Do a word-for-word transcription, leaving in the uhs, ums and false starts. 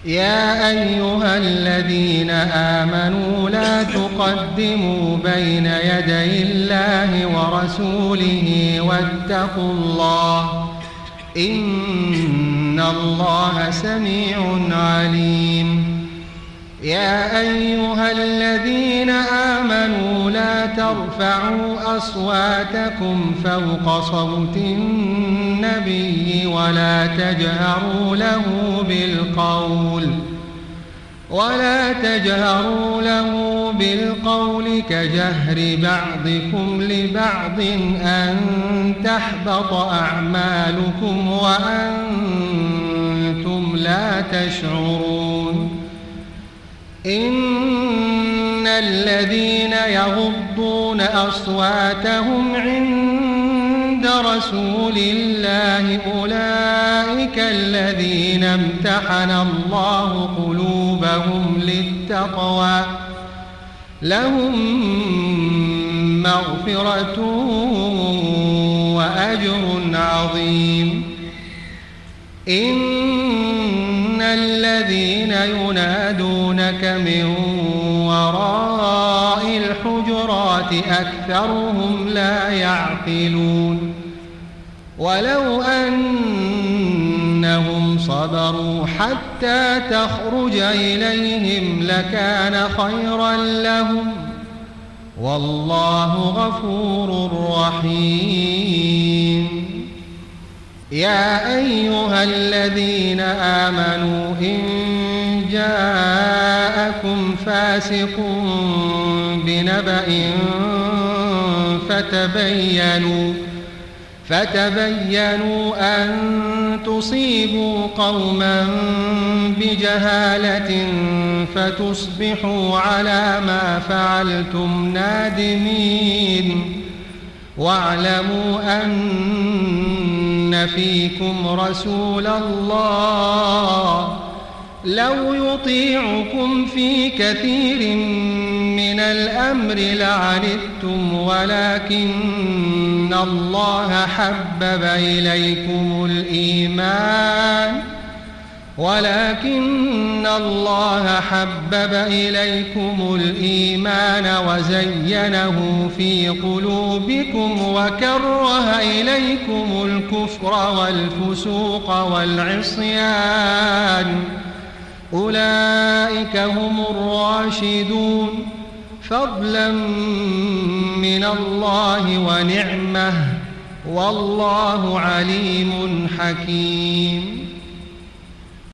يا أيها الذين آمنوا لا تقدموا بين يدي الله ورسوله واتقوا الله إن الله سميع عليم. يا أيها الذين آمنوا لا ترفعوا أصواتكم فوق صوت النبي ولا تجهروا له بالقول ولا تجهروا له بالقول كجهر بعضكم لبعض أن تحبط أعمالكم وأنتم لا تشعرون. إن الذين يغضون أصواتهم عند رسول الله أولئك الذين امتحن الله قلوبهم للتقوى لهم مغفرة وأجر عظيم. إن الذين ينادونك من وراء الحجرات أكثرهم لا يعقلون. ولو أنهم صبروا حتى تخرج إليهم لكان خيرا لهم والله غفور رحيم. يا أيها الذين آمنوا إن جاءكم فاسق بنبأ فتبينوا فتبينوا أن تصيبوا قوما بجهالة فتصبحوا على ما فعلتم نادمين. واعلموا أن فيكم رسول الله لو يطيعكم في كثير من الأمر لعنتم ولكن الله حبب إليكم الإيمان ولكن الله حبب إليكم الإيمان وزينه في قلوبكم وكره إليكم الكفر والفسوق والعصيان أولئك هم الراشدون فضلا من الله ونعمة والله عليم حكيم.